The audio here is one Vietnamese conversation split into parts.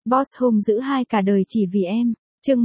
Boss hung dữ hai cả đời chỉ vì em. Chương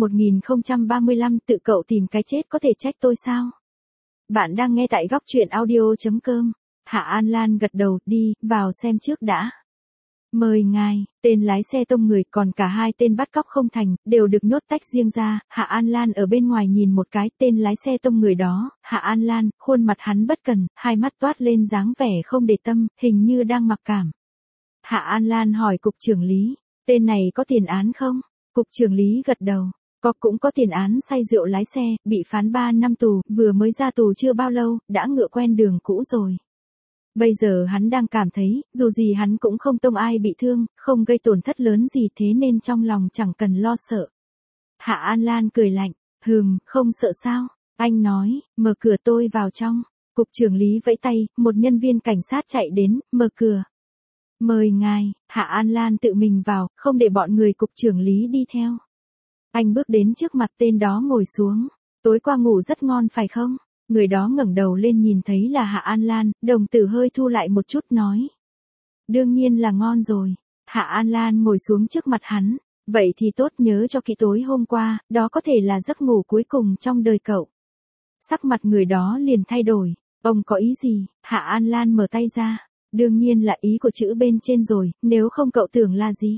1035 tự cậu tìm cái chết có thể trách tôi sao? Bạn đang nghe tại góc truyện audio.com. Hạ An Lan gật đầu, đi, vào xem trước đã. Mời ngài, tên lái xe tông người còn cả hai tên bắt cóc không thành, đều được nhốt tách riêng ra. Hạ An Lan ở bên ngoài nhìn một cái tên lái xe tông người đó, Hạ An Lan, khuôn mặt hắn bất cần, hai mắt toát lên dáng vẻ không để tâm, hình như đang mặc cảm. Hạ An Lan hỏi cục trưởng lý, tên này có tiền án không? Cục trưởng lý gật đầu, cũng có tiền án say rượu lái xe, bị phán 3 năm tù, vừa mới ra tù chưa bao lâu, đã ngựa quen đường cũ rồi. Bây giờ hắn đang cảm thấy, dù gì hắn cũng không tông ai bị thương, không gây tổn thất lớn gì thế nên trong lòng chẳng cần lo sợ. Hạ An Lan cười lạnh, không sợ sao? Anh nói, mở cửa tôi vào trong. Cục trưởng lý vẫy tay, một nhân viên cảnh sát chạy đến, mở cửa. Mời ngài, Hạ An Lan tự mình vào, không để bọn người cục trưởng lý đi theo. Anh bước đến trước mặt tên đó ngồi xuống. Tối qua ngủ rất ngon phải không? Người đó ngẩng đầu lên nhìn thấy là Hạ An Lan, đồng tử hơi thu lại một chút nói. Đương nhiên là ngon rồi. Hạ An Lan ngồi xuống trước mặt hắn. Vậy thì tốt, nhớ cho kỹ tối hôm qua, đó có thể là giấc ngủ cuối cùng trong đời cậu. Sắc mặt người đó liền thay đổi. Ông có ý gì? Hạ An Lan mở tay ra. Đương nhiên là ý của chữ bên trên rồi, nếu không cậu tưởng là gì?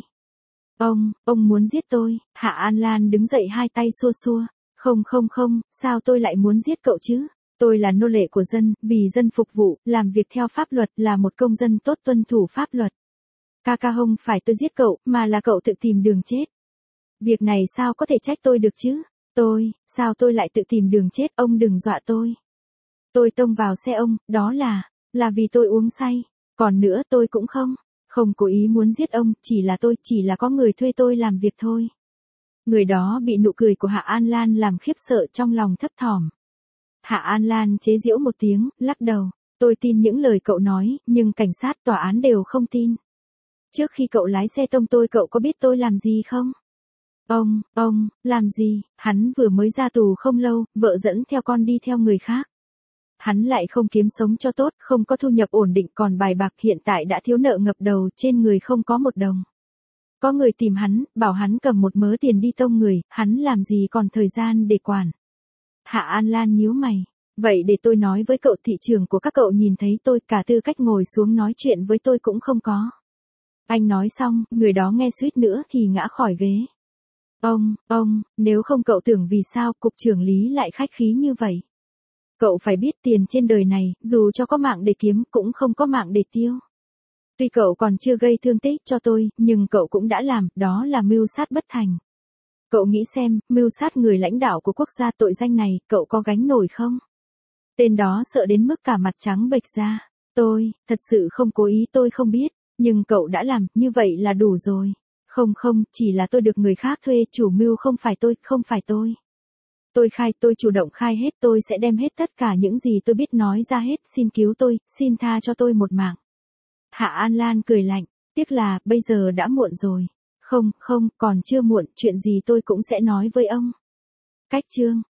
Ông muốn giết tôi. Hạ An Lan đứng dậy hai tay xua xua. Không, sao tôi lại muốn giết cậu chứ? Tôi là nô lệ của dân, vì dân phục vụ, làm việc theo pháp luật, là một công dân tốt tuân thủ pháp luật. Không phải tôi giết cậu, mà là cậu tự tìm đường chết. Việc này sao có thể trách tôi được chứ? Sao tôi lại tự tìm đường chết, ông đừng dọa tôi. Tôi tông vào xe ông, đó là vì tôi uống say. Còn nữa tôi cũng không cố ý muốn giết ông, chỉ là có người thuê tôi làm việc thôi. Người đó bị nụ cười của Hạ An Lan làm khiếp sợ, trong lòng thấp thỏm. Hạ An Lan chế giễu một tiếng, lắc đầu. Tôi tin những lời cậu nói, nhưng cảnh sát, tòa án đều không tin. Trước khi cậu lái xe tông tôi, cậu có biết tôi làm gì không? Ông, làm gì? Hắn vừa mới ra tù không lâu, vợ dẫn theo con đi theo người khác. Hắn lại không kiếm sống cho tốt, không có thu nhập ổn định, còn bài bạc, hiện tại đã thiếu nợ ngập đầu, trên người không có một đồng. Có người tìm hắn, bảo hắn cầm một mớ tiền đi tông người, hắn làm gì còn thời gian để quản. Hạ An Lan nhíu mày. Vậy để tôi nói với cậu, thị trường của các cậu nhìn thấy tôi, cả tư cách ngồi xuống nói chuyện với tôi cũng không có. Anh nói xong, người đó nghe suýt nữa thì ngã khỏi ghế. Ông, nếu không cậu tưởng vì sao cục trưởng lý lại khách khí như vậy? Cậu phải biết tiền trên đời này, dù cho có mạng để kiếm, cũng không có mạng để tiêu. Tuy cậu còn chưa gây thương tích cho tôi, nhưng cậu cũng đã làm, đó là mưu sát bất thành. Cậu nghĩ xem, mưu sát người lãnh đạo của quốc gia, tội danh này, cậu có gánh nổi không? Tên đó sợ đến mức cả mặt trắng bệch ra. Tôi, thật sự không cố ý, tôi không biết, nhưng cậu đã làm, như vậy là đủ rồi. Không, chỉ là tôi được người khác thuê, chủ mưu không phải tôi. Tôi chủ động khai hết, tôi sẽ đem hết tất cả những gì tôi biết nói ra hết, xin cứu tôi, xin tha cho tôi một mạng. Hạ An Lan cười lạnh, tiếc là, bây giờ đã muộn rồi. Không, còn chưa muộn, chuyện gì tôi cũng sẽ nói với ông. Cách chương.